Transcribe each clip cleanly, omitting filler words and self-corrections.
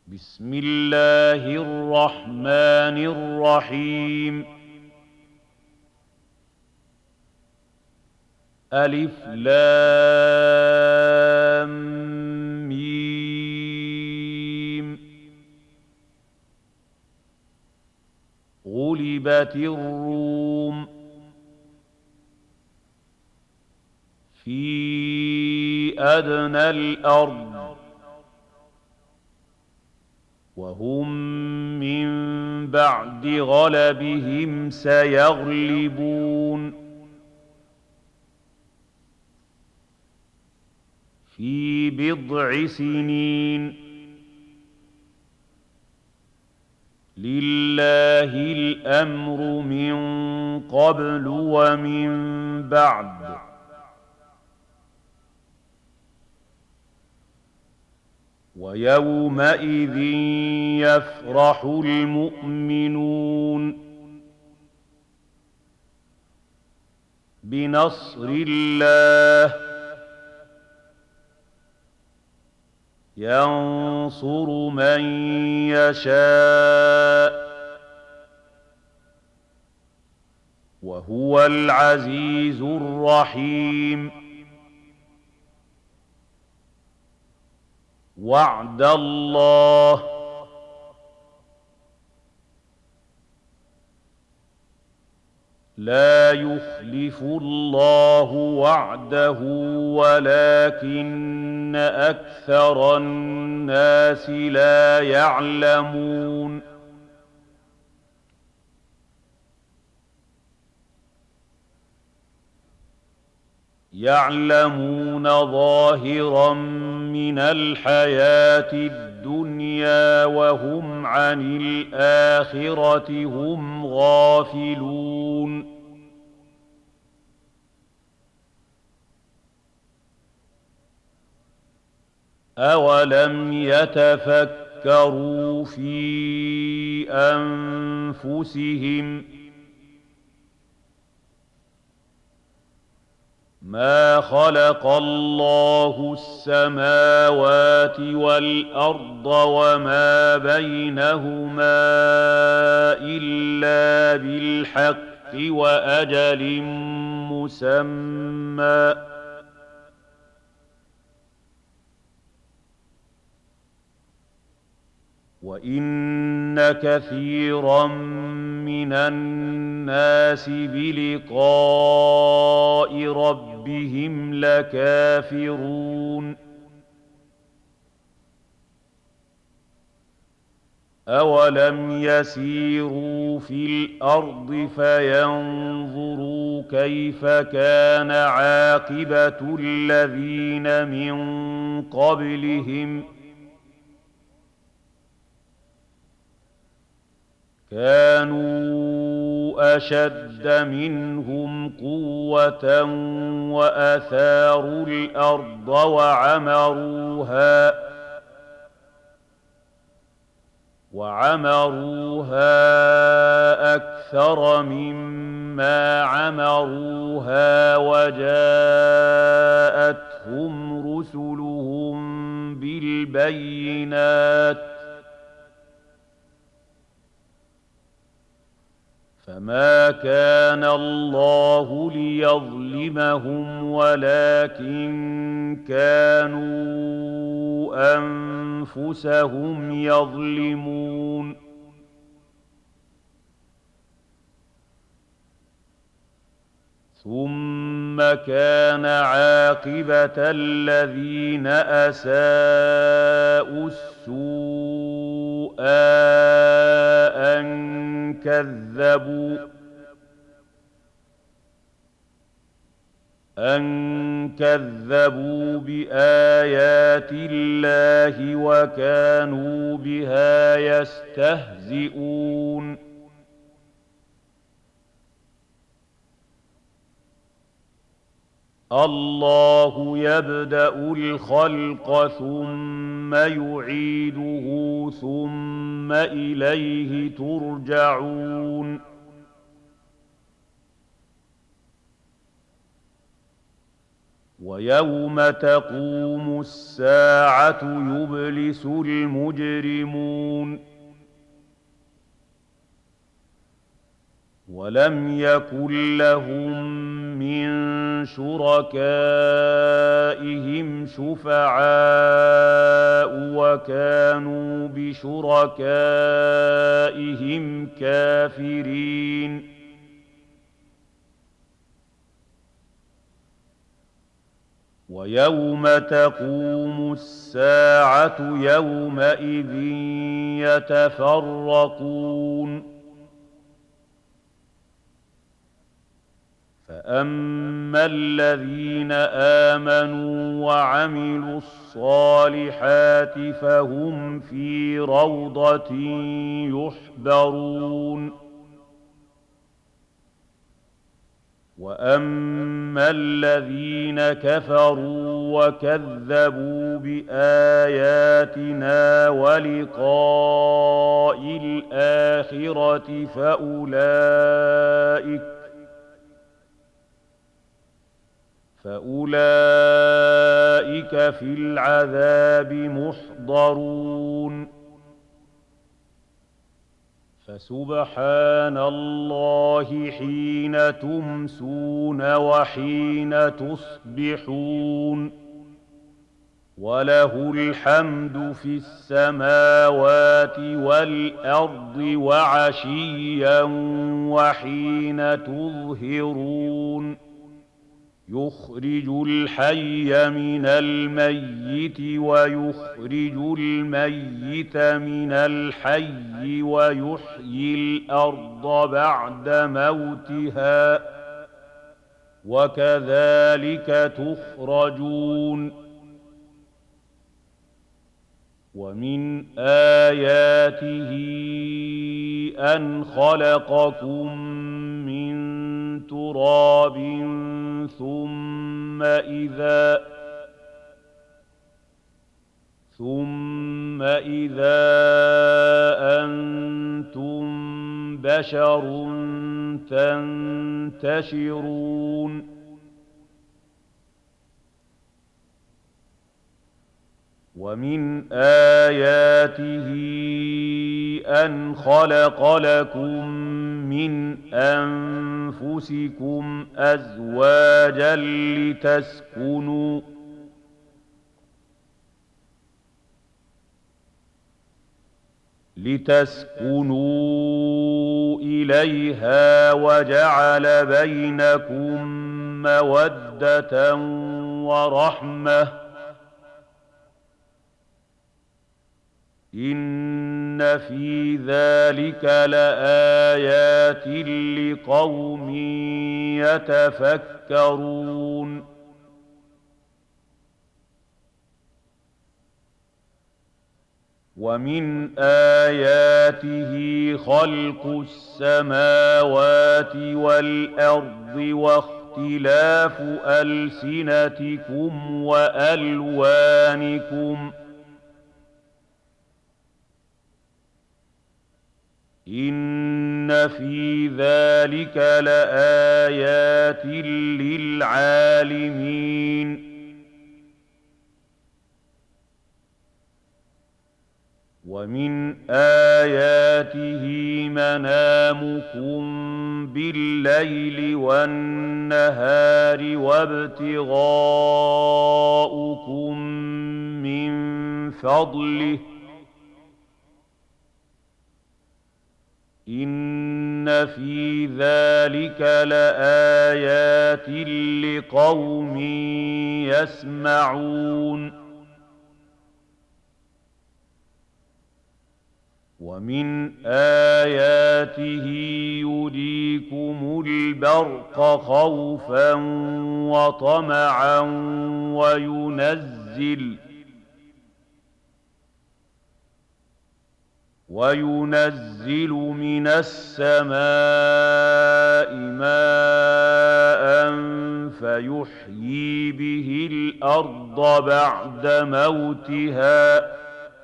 بسم الله الرحمن الرحيم. ألف لام ميم. غلبت الروم في أدنى الأرض وهم من بعد غلبهم سيغلبون في بضع سنين. لله الأمر من قبل ومن بعد ويومئذ يفرح المؤمنون بنصر الله ينصر من يشاء وهو العزيز الرحيم. وعد الله لا يخلف الله وعده ولكن أكثر الناس لا يعلمون. يعلمون ظاهرا من الحياة الدنيا وهم عن الآخرة هم غافلون. أولم يتفكروا في أنفسهم ما خلق الله السماوات والأرض وما بينهما إلا بالحق وأجل مسمى وإن كثيرا من الناس بلقاء ربهم لكافرون. أولم يسيروا في الأرض فينظروا كيف كان عاقبة الذين من قبلهم كانوا أشد منهم قوة وأثاروا الأرض وعمروها أكثر مما عمروها وجاءتهم رسلهم بالبينات فما كان الله ليظلمهم ولكن كانوا أنفسهم يظلمون. ثم كان عاقبة الذين أساءوا السوء أن كذبوا بآيات الله وكانوا بها يستهزئون. الله يبدأ الخلق ثم يعيده ثم إليه ترجعون. ويوم تقوم الساعة يبلس المجرمون ولم يكن لهم من شركائهم شفعاء وكانوا بشركائهم كافرين ويوم تقوم الساعة يومئذ يتفرقون فأما الذين آمنوا وعملوا الصالحات فهم في روضة يحبرون وأما الذين كفروا وكذبوا بآياتنا ولقاء الآخرة فأولئك في العذاب محضرون فسبحان الله حين تمسون وحين تصبحون وله الحمد في السماوات والأرض وعشيا وحين تظهرون يخرج الحي من الميت ويخرج الميت من الحي ويحيي الأرض بعد موتها وكذلك تخرجون ومن آياته أن خلقكم من تراب ثم إذا أنتم بشر تنتشرون ومن آياته أن خلق لكم من أنفسكم أزواجا لتسكنوا إليها وجعل بينكم مودة ورحمة إن في ذلك لآيات لقوم يتفكرون ومن آياته خلق السماوات والأرض واختلاف ألسنتكم وألوانكم إن في ذلك لآيات للعالمين ومن آياته منامكم بالليل والنهار وابتغاؤكم من فضله إن في ذلك لآيات لقوم يسمعون ومن آياته يريكم البرق خوفا وطمعا وينزل من السماء ماء فيحيي به الأرض بعد موتها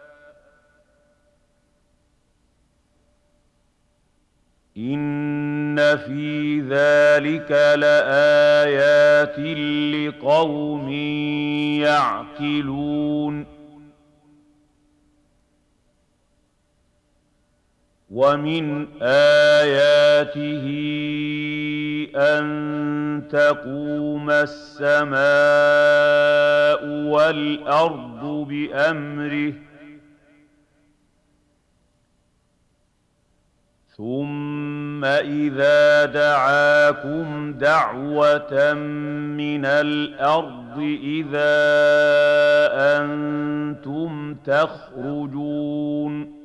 إن إن في ذلك لآيات لقوم يعقلون ومن آياته أن تقوم السماء والأرض بأمره ثم إذا دعاكم دعوة من الأرض إذا أنتم تخرجون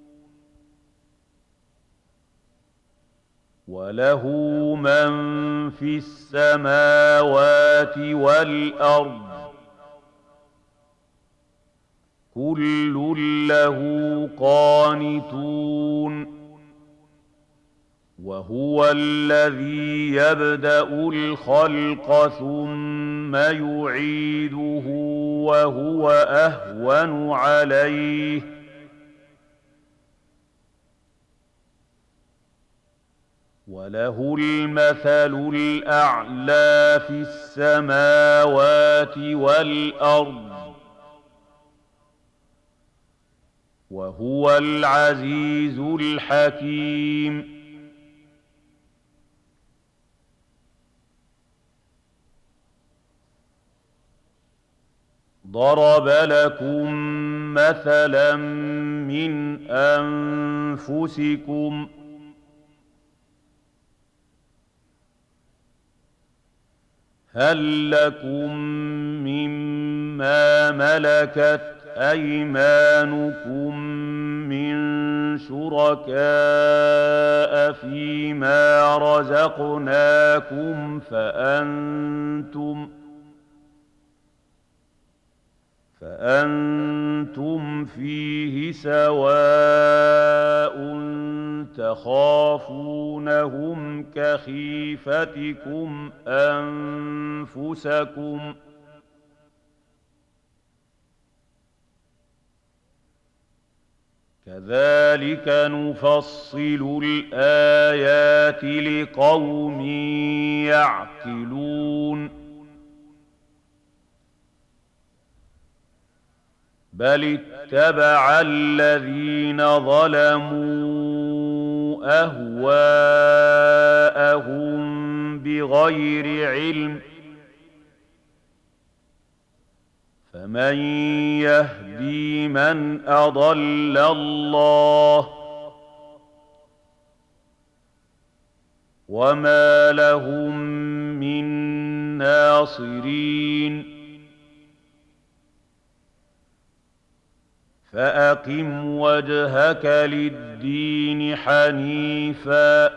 وله من في السماوات والأرض كل له قانتون وهو الذي يبدأ الخلق ثم يعيده وهو أهون عليه وله المثل الأعلى في السماوات والأرض وهو العزيز الحكيم ضرب لكم مثلا من أنفسكم هل لكم مما ملكت أيمانكم من شركاء فيما رزقناكم فأنتم فيه سواء تخافونهم كخيفتكم أنفسكم كذلك نفصل الآيات لقوم يعقلون بل اتبع الذين ظلموا أهواءهم بغير علم فمن يهدي من أضل الله وما لهم من ناصرين فأقم وجهك للدين حنيفا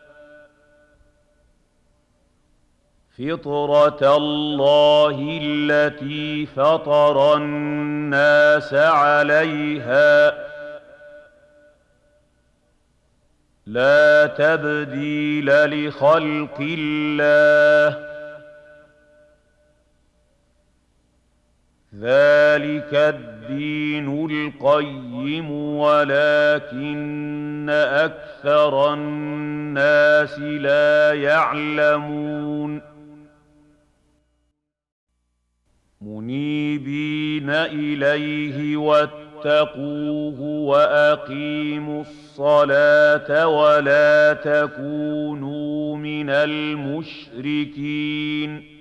فطرة الله التي فطر الناس عليها لا تبديل لخلق الله ذلك الدين القيم ولكن أكثر الناس لا يعلمون منيبين إليه واتقوه وأقيموا الصلاة ولا تكونوا من المشركين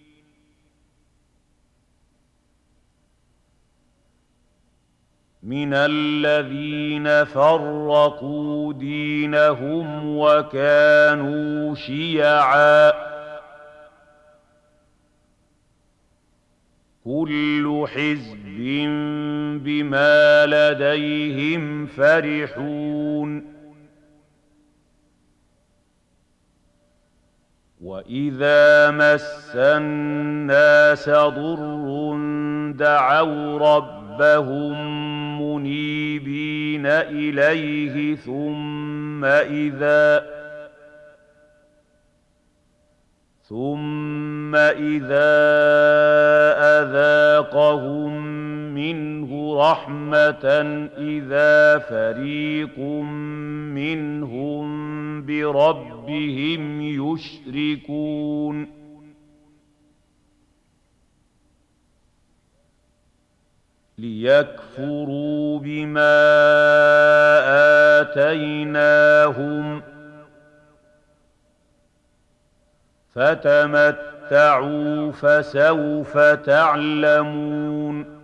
من الذين فرقوا دينهم وكانوا شيعا كل حزب بما لديهم فرحون وإذا مس الناس ضر دعوا ربهم منيبين إليه ثم إذا أذاقهم منه رحمة إذا فريق منهم بربهم يشركون ليكفروا بما آتيناهم فتمتعوا فسوف تعلمون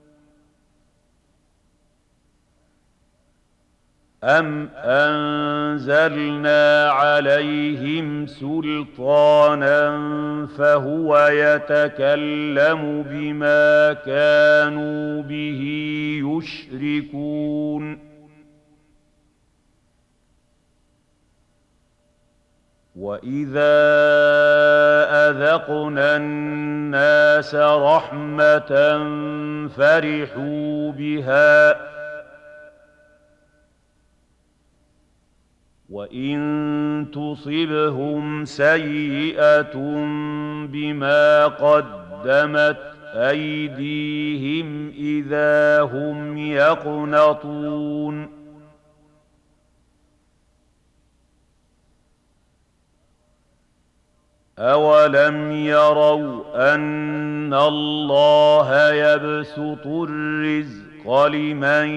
أم أنزلنا عليهم سلطانا فهو يتكلم بما كانوا به يشركون وإذا أذقنا الناس رحمة فرحوا بها وإن تصبهم سيئة بما قدمت أيديهم إذا هم يقنطون أولم يروا أن الله يبسط الرزق لمن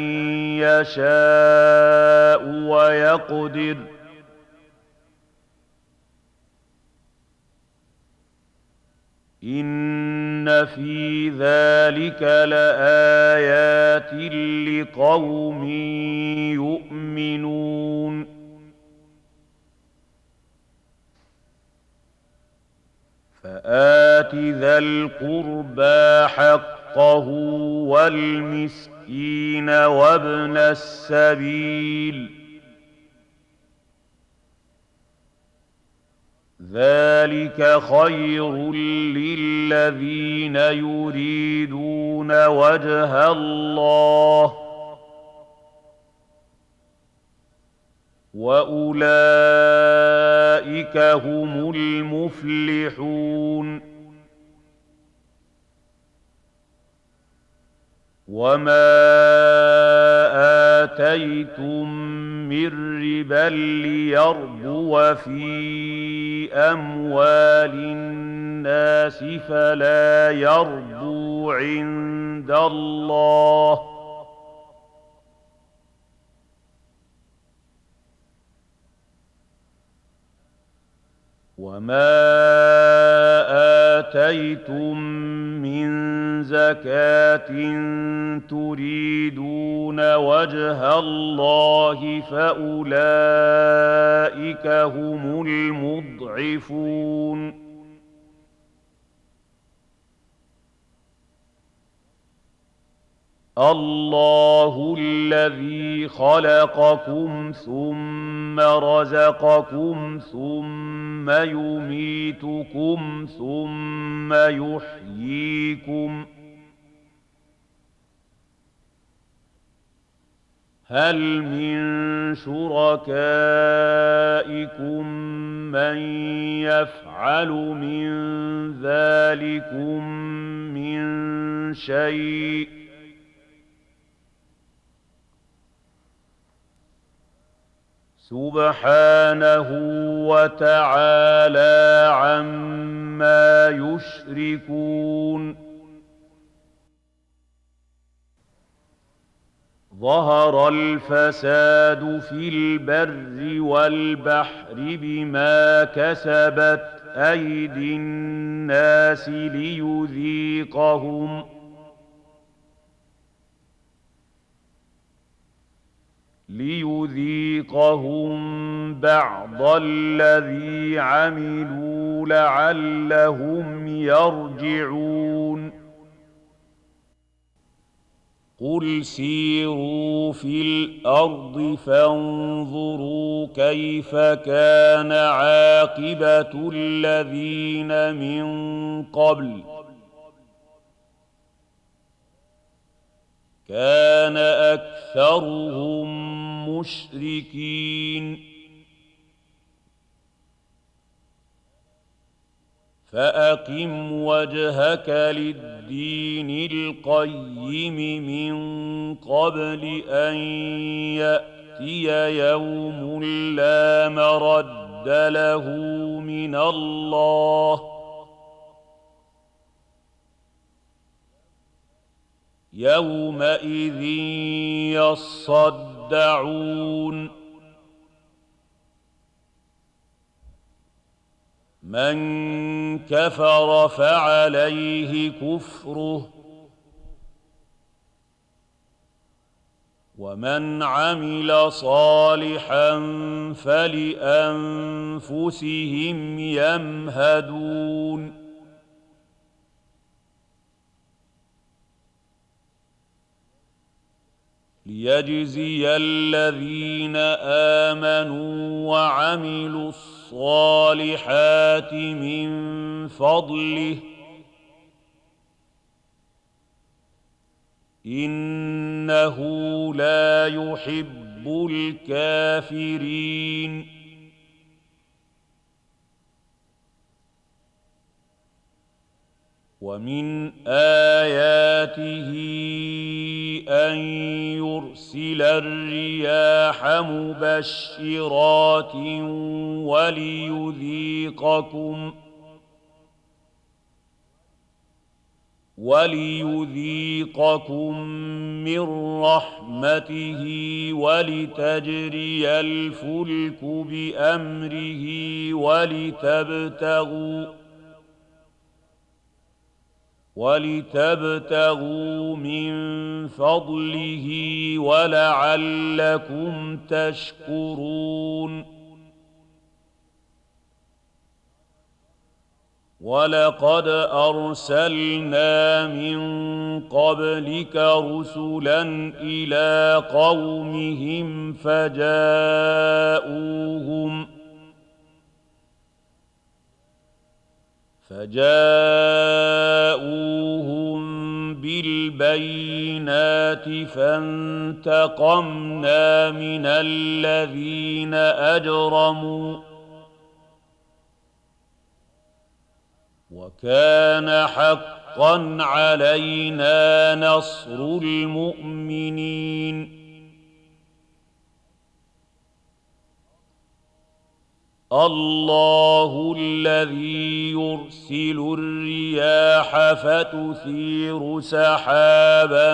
يشاء ويقدر إن في ذلك لآيات لقوم يؤمنون فآت ذا القربى حقه والمسكين وابن السبيل ذلك خير للذين يريدون وجه الله وأولئك هم المفلحون وما آتيتم من ربا ليربو في أموال الناس فلا يربو عند الله وما آتيتم من زكاة تريدون وجه الله فأولئك هم المضعفون الله الذي خلقكم ثم رزقكم ثم يميتكم ثم يحييكم هل من شركائكم من يفعل من ذلكم من شيء سبحانه وتعالى عما يشركون ظهر الفساد في البر والبحر بما كسبت أيدي الناس ليذيقهم بعض الذي عملوا لعلهم يرجعون قل سيروا في الأرض فانظروا كيف كان عاقبة الذين من قبل كان أكثرهم مشركين فأقم وجهك للدين القيم من قبل أن يأتي ياتي يوم لا مرد له من الله يومئذ يصدعون من كفر فعليه كفره ومن عمل صالحا فلأنفسهم يمهدون ليجزي الذين آمنوا وعملوا الصالحات من فضله إنه لا يحب الكافرين ومن آياته أن يرسل الرياح مبشرات وليذيقكم من رحمته ولتجري الفلك بأمره ولتبتغوا من فضله ولعلكم تشكرون ولقد أرسلنا من قبلك رسلا إلى قومهم فجاءوهم بالبينات فانتقمنا من الذين أجرموا وكان حقا علينا نصر المؤمنين الله الذي يرسل الرياح فتثير سحابا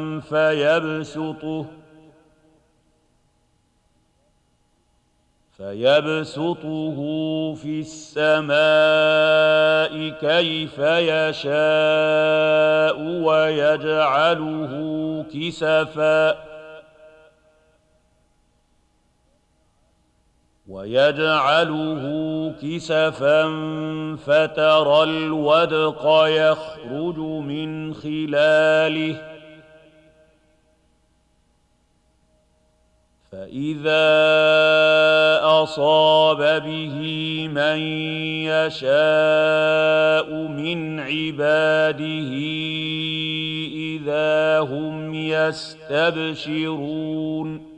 فيبسطه في السماء كيف يشاء ويجعله كسفا فترى الودق يخرج من خلاله فإذا أصاب به من يشاء من عباده إذا هم يستبشرون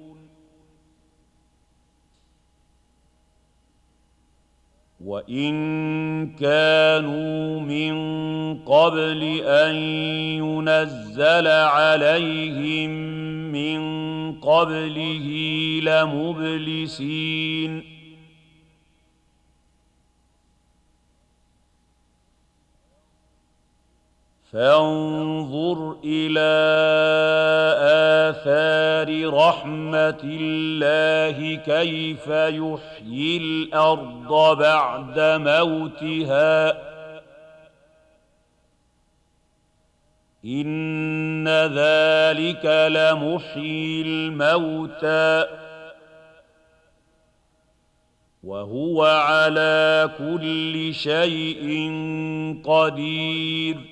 وإن كانوا من قبل أن ينزل عليهم من قبله لمبلسين فانظر إلى آثار رحمة الله كيف يحيي الأرض بعد موتها إن ذلك لمحيي الموتى وهو على كل شيء قدير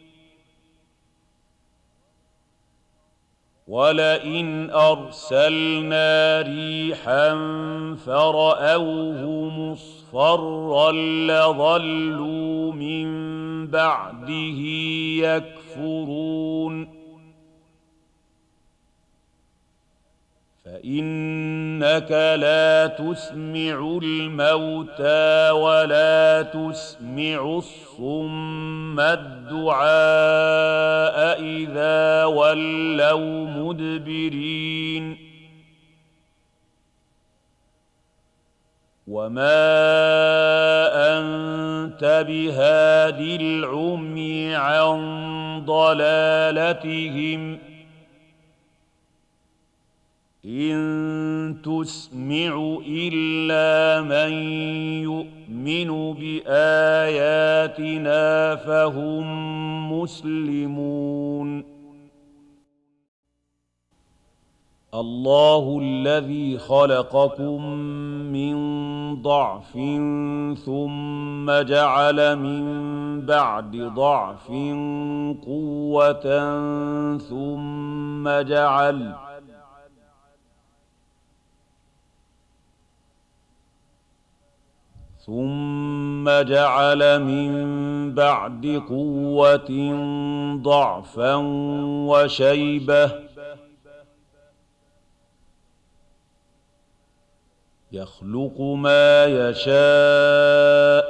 ولئن أرسلنا ريحا فرأوه مصفرا لظلوا من بعده يكفرون فإنك لا تسمع الموتى ولا تسمع الصم الدعاء إذا ولوا مدبرين وما أنت بهاد العمي عن ضلالتهم إن تسمع إلا من يؤمن بآياتنا فهم مسلمون. الله الذي خلقكم من ضعف ثم جعل من بعد ضعف قوة ثم جعل من بعد قوة ضعفا وشيبة يخلق ما يشاء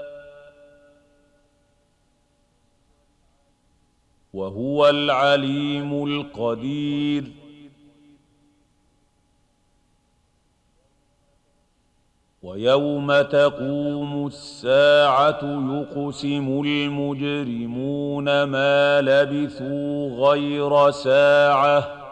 وهو العليم القدير. ويوم تقوم الساعة يقسم المجرمون ما لبثوا غير ساعة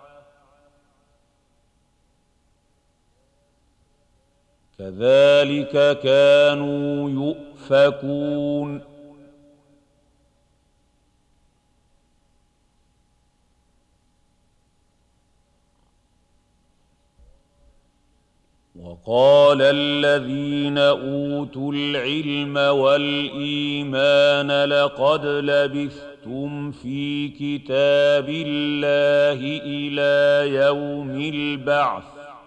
كذلك كانوا يؤفكون. وقال الذين أوتوا العلم والإيمان لقد لبثتم في كتاب الله إلى يوم البعث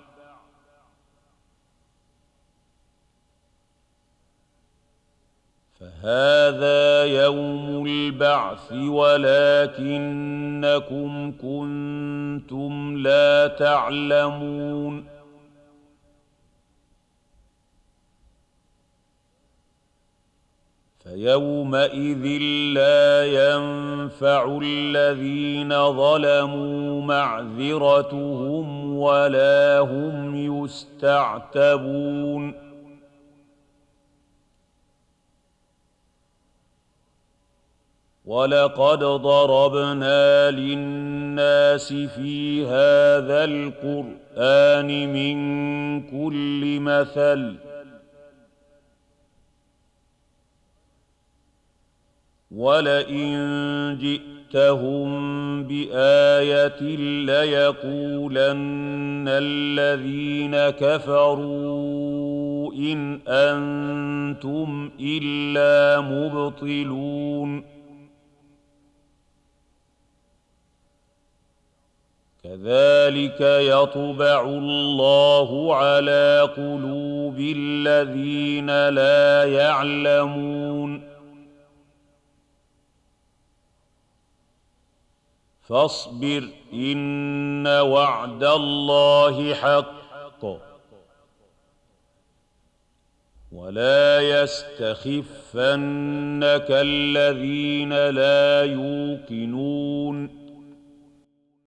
فهذا يوم البعث ولكنكم كنتم لا تعلمون. فيومئذ لا ينفع الذين ظلموا معذرتهم ولا هم يستعتبون. ولقد ضربنا للناس في هذا القرآن من كل مثل ولئن جئتهم بآية ليقولن الذين كفروا إن أنتم إلا مبطلون. كذلك يطبع الله على قلوب الذين لا يعلمون. فاصبر إن وعد الله حق ولا يستخفنك الذين لا يوقنون.